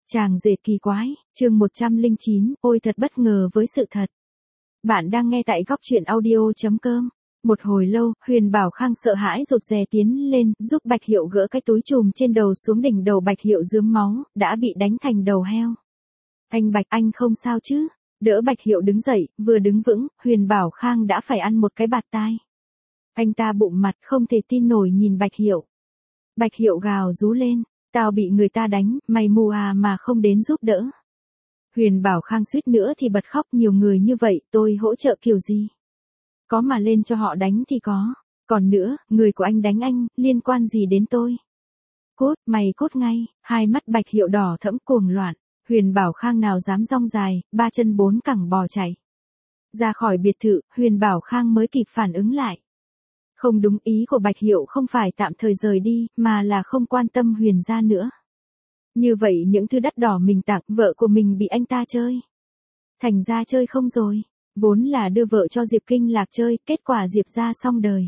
Chàng rể kỳ quái, chương 109, ôi thật bất ngờ với sự thật. Bạn đang nghe tại góc truyện audio.com. Một hồi lâu, Huyền Bảo Khang sợ hãi rụt rè tiến lên, giúp Bạch Hiệu gỡ cái túi chùm trên đầu xuống. Đỉnh đầu Bạch Hiệu rướm máu, đã bị đánh thành đầu heo. Anh Bạch, anh không sao chứ? Đỡ Bạch Hiệu đứng dậy, vừa đứng vững, Huyền Bảo Khang đã phải ăn một cái bạt tai. Anh ta bụng mặt không thể tin nổi nhìn Bạch Hiệu. Bạch Hiệu gào rú lên, tao bị người ta đánh, mày mù à mà không đến giúp đỡ. Huyền Bảo Khang suýt nữa thì bật khóc, nhiều người như vậy, tôi hỗ trợ kiểu gì? Có mà lên cho họ đánh thì có. Còn nữa, người của anh đánh anh, liên quan gì đến tôi? Cút, mày cút ngay. Hai mắt Bạch Hiệu đỏ thẫm cuồng loạn. Huyền Bảo Khang nào dám rong dài, ba chân bốn cẳng bò chạy. Ra khỏi biệt thự, Huyền Bảo Khang mới kịp phản ứng lại. Không đúng, ý của Bạch Hiệu không phải tạm thời rời đi, mà là không quan tâm Huyền gia nữa. Như vậy những thứ đắt đỏ mình tặng, vợ của mình bị anh ta chơi. Thành ra chơi không rồi. Vốn là đưa vợ cho Diệp Kinh Lạc chơi, kết quả Diệp gia xong đời.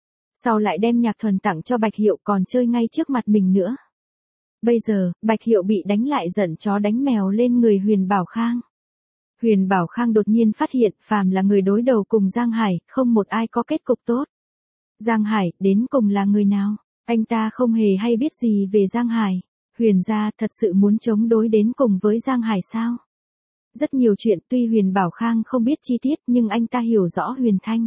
Sau lại đem Nhạc Thuần tặng cho Bạch Hiệu, còn chơi ngay trước mặt mình nữa. Bây giờ, Bạch Hiệu bị đánh lại giận chó đánh mèo lên người Huyền Bảo Khang. Huyền Bảo Khang đột nhiên phát hiện, phàm là người đối đầu cùng Giang Hải, không một ai có kết cục tốt. Giang Hải, đến cùng là người nào? Anh ta không hề hay biết gì về Giang Hải. Huyền gia thật sự muốn chống đối đến cùng với Giang Hải sao? Rất nhiều chuyện, tuy Huyền Bảo Khang không biết chi tiết nhưng anh ta hiểu rõ Huyền Thanh.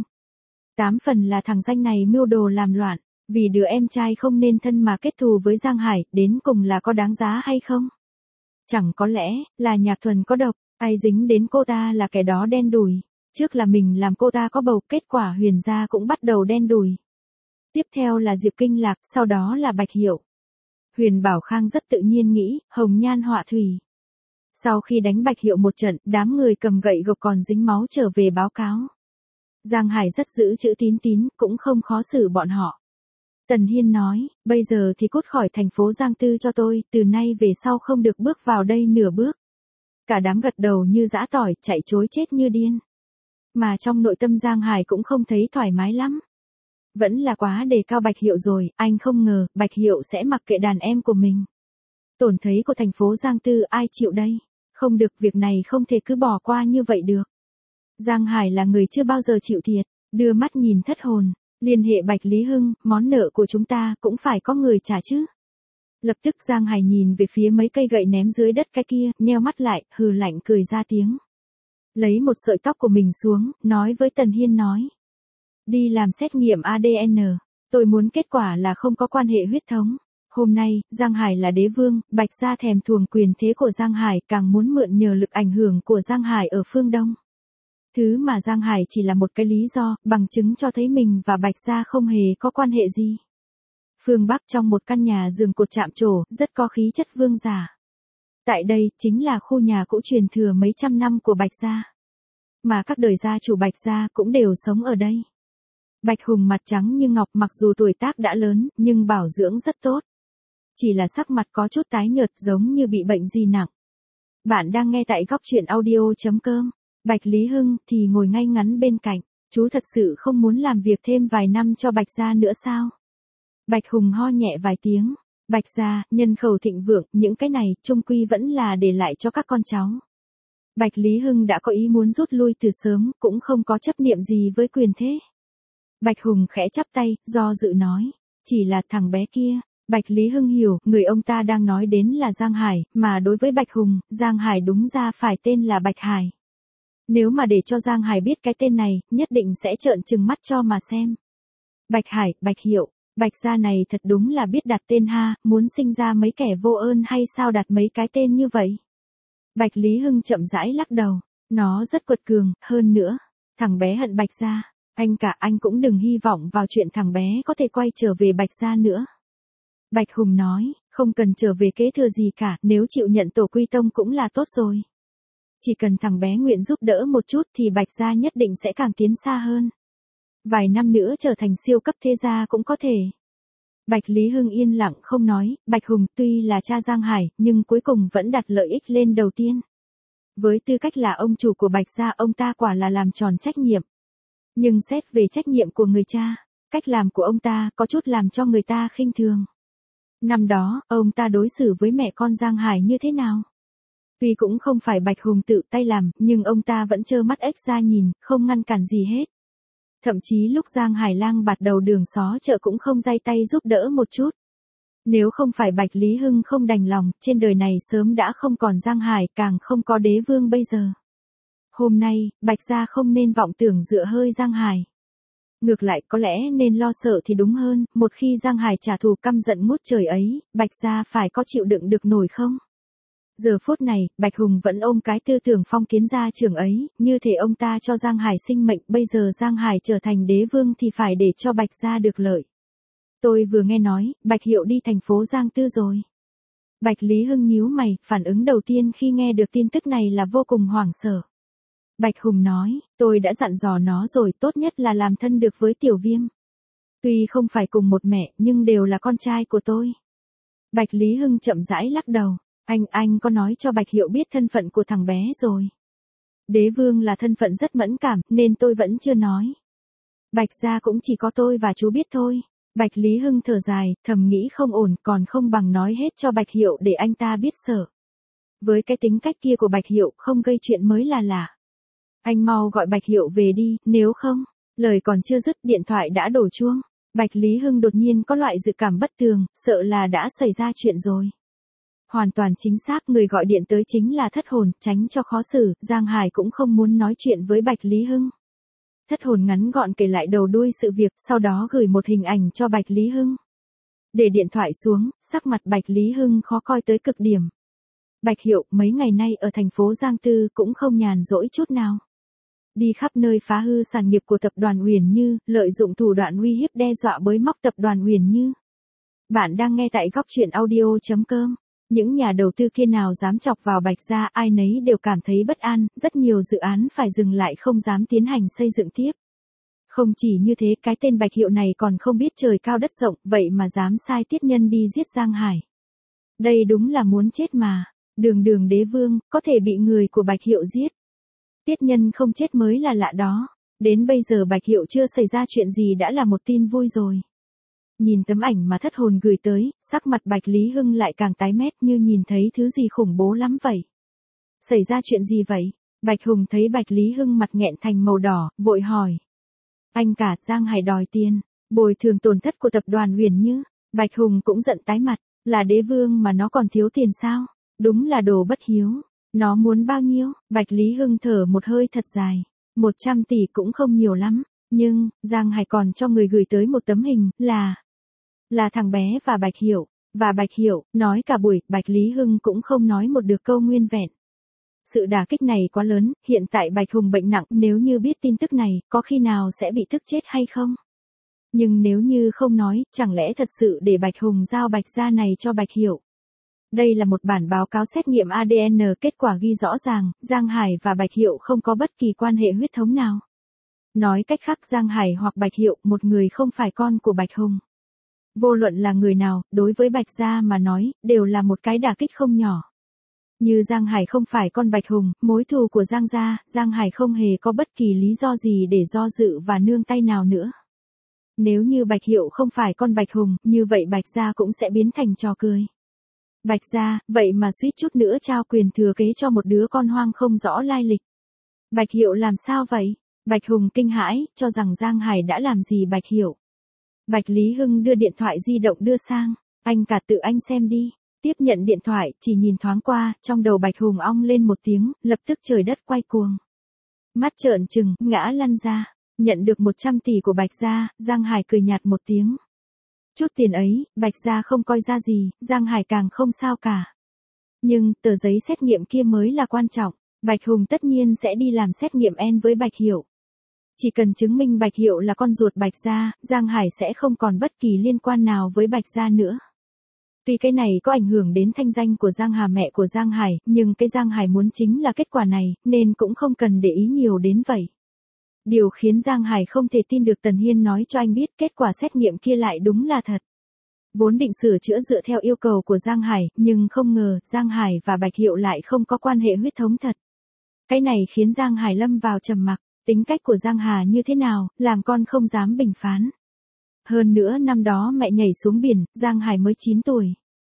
8 phần là thằng danh này mưu đồ làm loạn, vì đứa em trai không nên thân mà kết thù với Giang Hải, đến cùng là có đáng giá hay không? Chẳng có lẽ là Nhạc Thuần có độc, ai dính đến cô ta là kẻ đó đen đủi. Trước là mình làm cô ta có bầu, kết quả Huyền gia cũng bắt đầu đen đủi. Tiếp theo là Diệp Kinh Lạc, sau đó là Bạch Hiệu. Huyền Bảo Khang rất tự nhiên nghĩ, hồng nhan họa thủy. Sau khi đánh Bạch Hiệu một trận, đám người cầm gậy gộc còn dính máu trở về báo cáo. Giang Hải rất giữ chữ tín, cũng không khó xử bọn họ. Tần Hiên nói, bây giờ thì cút khỏi thành phố Giang Tư cho tôi, từ nay về sau không được bước vào đây nửa bước. Cả đám gật đầu như giã tỏi, chạy trối chết như điên. Mà trong nội tâm Giang Hải cũng không thấy thoải mái lắm. Vẫn là quá đề cao Bạch Hiệu rồi, anh không ngờ, Bạch Hiệu sẽ mặc kệ đàn em của mình. Tổn thấy của thành phố Giang Tư ai chịu đây? Không được, việc này không thể cứ bỏ qua như vậy được. Giang Hải là người chưa bao giờ chịu thiệt, đưa mắt nhìn thất hồn, liên hệ Bạch Lý Hưng, món nợ của chúng ta cũng phải có người trả chứ. Lập tức Giang Hải nhìn về phía mấy cây gậy ném dưới đất cái kia, nheo mắt lại, hừ lạnh cười ra tiếng. Lấy một sợi tóc của mình xuống, nói với Tần Hiên nói. Đi làm xét nghiệm ADN, tôi muốn kết quả là không có quan hệ huyết thống. Hôm nay, Giang Hải là đế vương, Bạch gia thèm thuồng quyền thế của Giang Hải, càng muốn mượn nhờ lực ảnh hưởng của Giang Hải ở phương Đông. Thứ mà Giang Hải chỉ là một cái lý do, bằng chứng cho thấy mình và Bạch gia không hề có quan hệ gì. Phương Bắc trong một căn nhà giường cột chạm trổ, rất có khí chất vương giả. Tại đây, chính là khu nhà cũ truyền thừa mấy trăm năm của Bạch gia. Mà các đời gia chủ Bạch gia cũng đều sống ở đây. Bạch Hùng mặt trắng như ngọc, mặc dù tuổi tác đã lớn, nhưng bảo dưỡng rất tốt. Chỉ là sắc mặt có chút tái nhợt, giống như bị bệnh gì nặng. Bạn đang nghe tại góc truyện audio.com. Bạch Lý Hưng thì ngồi ngay ngắn bên cạnh. Chú thật sự không muốn làm việc thêm vài năm cho Bạch gia nữa sao? Bạch Hùng ho nhẹ vài tiếng. Bạch gia, nhân khẩu thịnh vượng, những cái này, chung quy vẫn là để lại cho các con cháu. Bạch Lý Hưng đã có ý muốn rút lui từ sớm, cũng không có chấp niệm gì với quyền thế. Bạch Hùng khẽ chắp tay, do dự nói. Chỉ là thằng bé kia. Bạch Lý Hưng hiểu, người ông ta đang nói đến là Giang Hải, mà đối với Bạch Hùng, Giang Hải đúng ra phải tên là Bạch Hải. Nếu mà để cho Giang Hải biết cái tên này, nhất định sẽ trợn trừng mắt cho mà xem. Bạch Hải, Bạch Hiệu, Bạch gia này thật đúng là biết đặt tên ha, muốn sinh ra mấy kẻ vô ơn hay sao đặt mấy cái tên như vậy? Bạch Lý Hưng chậm rãi lắc đầu, nó rất quật cường, hơn nữa, thằng bé hận Bạch gia, anh cũng đừng hy vọng vào chuyện thằng bé có thể quay trở về Bạch gia nữa. Bạch Hùng nói, không cần trở về kế thừa gì cả, nếu chịu nhận tổ quy tông cũng là tốt rồi. Chỉ cần thằng bé nguyện giúp đỡ một chút thì Bạch gia nhất định sẽ càng tiến xa hơn. Vài năm nữa trở thành siêu cấp thế gia cũng có thể. Bạch Lý Hưng yên lặng không nói, Bạch Hùng tuy là cha Giang Hải, nhưng cuối cùng vẫn đặt lợi ích lên đầu tiên. Với tư cách là ông chủ của Bạch gia, ông ta quả là làm tròn trách nhiệm. Nhưng xét về trách nhiệm của người cha, cách làm của ông ta có chút làm cho người ta khinh thường. Năm đó, ông ta đối xử với mẹ con Giang Hải như thế nào? Tuy cũng không phải Bạch Hùng tự tay làm, nhưng ông ta vẫn trơ mắt ếch ra nhìn, không ngăn cản gì hết. Thậm chí lúc Giang Hải lang bạt đầu đường xó chợ cũng không giay tay giúp đỡ một chút. Nếu không phải Bạch Lý Hưng không đành lòng, trên đời này sớm đã không còn Giang Hải, càng không có đế vương bây giờ. Hôm nay, Bạch gia không nên vọng tưởng dựa hơi Giang Hải. Ngược lại có lẽ nên lo sợ thì đúng hơn, một khi Giang Hải trả thù căm giận ngút trời ấy, Bạch gia phải có chịu đựng được nổi không? Giờ phút này, Bạch Hùng vẫn ôm cái tư tưởng phong kiến gia trưởng ấy, như thể ông ta cho Giang Hải sinh mệnh, bây giờ Giang Hải trở thành đế vương thì phải để cho Bạch gia được lợi. Tôi vừa nghe nói, Bạch Hiệu đi thành phố Giang Tư rồi. Bạch Lý Hưng nhíu mày, phản ứng đầu tiên khi nghe được tin tức này là vô cùng hoảng sợ. Bạch Hùng nói, tôi đã dặn dò nó rồi, tốt nhất là làm thân được với Tiểu Viêm. Tuy không phải cùng một mẹ, nhưng đều là con trai của tôi. Bạch Lý Hưng chậm rãi lắc đầu, anh có nói cho Bạch Hiệu biết thân phận của thằng bé rồi. Đế vương là thân phận rất mẫn cảm, nên tôi vẫn chưa nói. Bạch gia cũng chỉ có tôi và chú biết thôi. Bạch Lý Hưng thở dài, thầm nghĩ không ổn, còn không bằng nói hết cho Bạch Hiệu để anh ta biết sợ. Với cái tính cách kia của Bạch Hiệu, không gây chuyện mới là lạ. Anh mau gọi Bạch Hiệu về đi, nếu không, lời còn chưa dứt điện thoại đã đổ chuông. Bạch Lý Hưng đột nhiên có loại dự cảm bất tường, sợ là đã xảy ra chuyện rồi. Hoàn toàn chính xác, người gọi điện tới chính là Thất Hồn, tránh cho khó xử, Giang Hải cũng không muốn nói chuyện với Bạch Lý Hưng. Thất Hồn ngắn gọn kể lại đầu đuôi sự việc, sau đó gửi một hình ảnh cho Bạch Lý Hưng. Để điện thoại xuống, sắc mặt Bạch Lý Hưng khó coi tới cực điểm. Bạch Hiệu mấy ngày nay ở thành phố Giang Tư cũng không nhàn rỗi chút nào. Đi khắp nơi phá hư sản nghiệp của tập đoàn Uyển Như, lợi dụng thủ đoạn uy hiếp đe dọa bới móc tập đoàn Uyển Như. Bạn đang nghe tại góc truyện audio.com. Những nhà đầu tư kia nào dám chọc vào Bạch gia, ai nấy đều cảm thấy bất an, rất nhiều dự án phải dừng lại không dám tiến hành xây dựng tiếp. Không chỉ như thế, cái tên Bạch Hiệu này còn không biết trời cao đất rộng, vậy mà dám sai tiết nhân đi giết Giang Hải. Đây đúng là muốn chết mà. Đường đế vương, có thể bị người của Bạch Hiệu giết. Tiết nhân không chết mới là lạ đó. Đến bây giờ Bạch Hiệu chưa xảy ra chuyện gì đã là một tin vui rồi. Nhìn tấm ảnh mà Thất Hồn gửi tới, sắc mặt Bạch Lý Hưng lại càng tái mét như nhìn thấy thứ gì khủng bố lắm vậy. Xảy ra chuyện gì vậy? Bạch Hùng thấy Bạch Lý Hưng mặt nghẹn thành màu đỏ, vội hỏi. Anh cả, Giang Hải đòi tiền, bồi thường tổn thất của tập đoàn Uyển Như. Bạch Hùng cũng giận tái mặt, là đế vương mà nó còn thiếu tiền sao? Đúng là đồ bất hiếu. Nó muốn bao nhiêu? Bạch Lý Hưng thở một hơi thật dài. 100 tỷ cũng không nhiều lắm. Nhưng, Giang Hải còn cho người gửi tới một tấm hình, là thằng bé và Bạch Hiệu. Và Bạch Hiệu, nói cả buổi, Bạch Lý Hưng cũng không nói một được câu nguyên vẹn. Sự đả kích này quá lớn, hiện tại Bạch Hùng bệnh nặng, nếu như biết tin tức này, có khi nào sẽ bị tức chết hay không? Nhưng nếu như không nói, chẳng lẽ thật sự để Bạch Hùng giao Bạch gia này cho Bạch Hiệu? Đây là một bản báo cáo xét nghiệm ADN, kết quả ghi rõ ràng, Giang Hải và Bạch Hiệu không có bất kỳ quan hệ huyết thống nào. Nói cách khác, Giang Hải hoặc Bạch Hiệu, một người không phải con của Bạch Hùng. Vô luận là người nào, đối với Bạch gia mà nói, đều là một cái đả kích không nhỏ. Như Giang Hải không phải con Bạch Hùng, mối thù của Giang gia, Giang Hải không hề có bất kỳ lý do gì để do dự và nương tay nào nữa. Nếu như Bạch Hiệu không phải con Bạch Hùng, như vậy Bạch gia cũng sẽ biến thành trò cười. Bạch gia, vậy mà suýt chút nữa trao quyền thừa kế cho một đứa con hoang không rõ lai lịch. Bạch Hiệu làm sao vậy? Bạch Hùng kinh hãi, cho rằng Giang Hải đã làm gì Bạch Hiệu. Bạch Lý Hưng đưa điện thoại di động đưa sang, anh cả tự anh xem đi. Tiếp nhận điện thoại, chỉ nhìn thoáng qua, trong đầu Bạch Hùng ong lên một tiếng, lập tức trời đất quay cuồng. Mắt trợn trừng, ngã lăn ra, nhận được 100 tỷ của Bạch gia, Giang Hải cười nhạt một tiếng. Chút tiền ấy, Bạch gia không coi ra gì, Giang Hải càng không sao cả. Nhưng, tờ giấy xét nghiệm kia mới là quan trọng, Bạch Hùng tất nhiên sẽ đi làm xét nghiệm N với Bạch Hiệu. Chỉ cần chứng minh Bạch Hiệu là con ruột Bạch gia, Giang Hải sẽ không còn bất kỳ liên quan nào với Bạch gia nữa. Tuy cái này có ảnh hưởng đến thanh danh của Giang Hà mẹ của Giang Hải, nhưng cái Giang Hải muốn chính là kết quả này, nên cũng không cần để ý nhiều đến vậy. Điều khiến Giang Hải không thể tin được Tần Hiên nói cho anh biết kết quả xét nghiệm kia lại đúng là thật. Vốn định sửa chữa dựa theo yêu cầu của Giang Hải, nhưng không ngờ Giang Hải và Bạch Hiệu lại không có quan hệ huyết thống thật. Cái này khiến Giang Hải lâm vào trầm mặc, tính cách của Giang Hà như thế nào, làm con không dám bình phán. Hơn nữa năm đó mẹ nhảy xuống biển, Giang Hải mới 9 tuổi.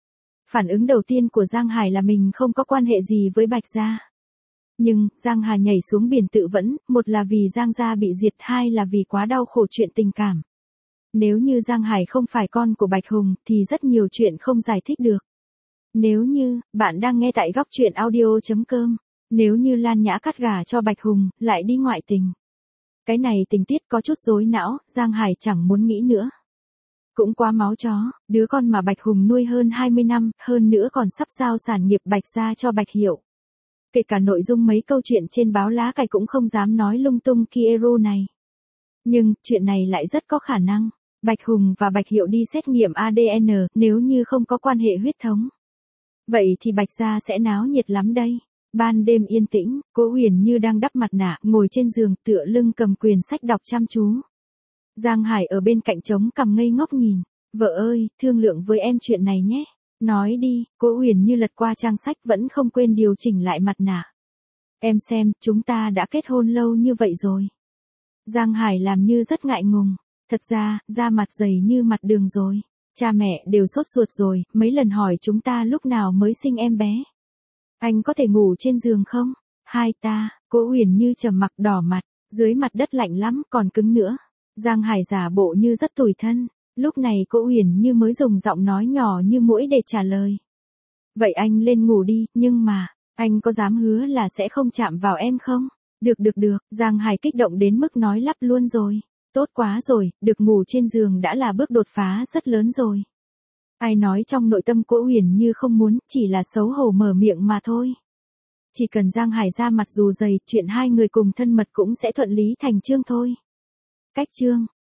Phản ứng đầu tiên của Giang Hải là mình không có quan hệ gì với Bạch Gia. Nhưng, Giang Hà nhảy xuống biển tự vẫn, một là vì Giang Gia bị diệt, hai là vì quá đau khổ chuyện tình cảm. Nếu như Giang Hải không phải con của Bạch Hùng, thì rất nhiều chuyện không giải thích được. Nếu như, bạn đang nghe tại góc truyện audio.com, nếu như Lan Nhã cắt gả cho Bạch Hùng, lại đi ngoại tình. Cái này tình tiết có chút rối não, Giang Hải chẳng muốn nghĩ nữa. Cũng quá máu chó, đứa con mà Bạch Hùng nuôi hơn 20 năm, hơn nữa còn sắp giao sản nghiệp Bạch Gia cho Bạch Hiệu. Kể cả nội dung mấy câu chuyện trên báo lá cải cũng không dám nói lung tung Kieru này. Nhưng, chuyện này lại rất có khả năng. Bạch Hùng và Bạch Hiệu đi xét nghiệm ADN, nếu như không có quan hệ huyết thống. Vậy thì Bạch Gia sẽ náo nhiệt lắm đây. Ban đêm yên tĩnh, Cố Huyền Như đang đắp mặt nạ, ngồi trên giường, tựa lưng cầm quyển sách đọc chăm chú. Giang Hải ở bên cạnh trống cằm ngây ngốc nhìn. Vợ ơi, thương lượng với em chuyện này nhé. Nói đi, Cố Huyền Như lật qua trang sách vẫn không quên điều chỉnh lại mặt nạ. Em xem, chúng ta đã kết hôn lâu như vậy rồi. Giang Hải làm như rất ngại ngùng. Thật ra, da mặt dày như mặt đường rồi. Cha mẹ đều sốt ruột rồi, mấy lần hỏi chúng ta lúc nào mới sinh em bé. Anh có thể ngủ trên giường không? Hai ta, Cố Huyền Như trầm mặc đỏ mặt, dưới mặt đất lạnh lắm còn cứng nữa. Giang Hải giả bộ như rất tủi thân. Lúc này Cố Huyền Như mới dùng giọng nói nhỏ như muỗi để trả lời. Vậy anh lên ngủ đi, nhưng mà, anh có dám hứa là sẽ không chạm vào em không? Được, Giang Hải kích động đến mức nói lắp luôn rồi. Tốt quá rồi, được ngủ trên giường đã là bước đột phá rất lớn rồi. Ai nói trong nội tâm Cố Huyền Như không muốn, chỉ là xấu hổ mở miệng mà thôi. Chỉ cần Giang Hải ra mặt dù dày, chuyện hai người cùng thân mật cũng sẽ thuận lý thành chương thôi. Cách chương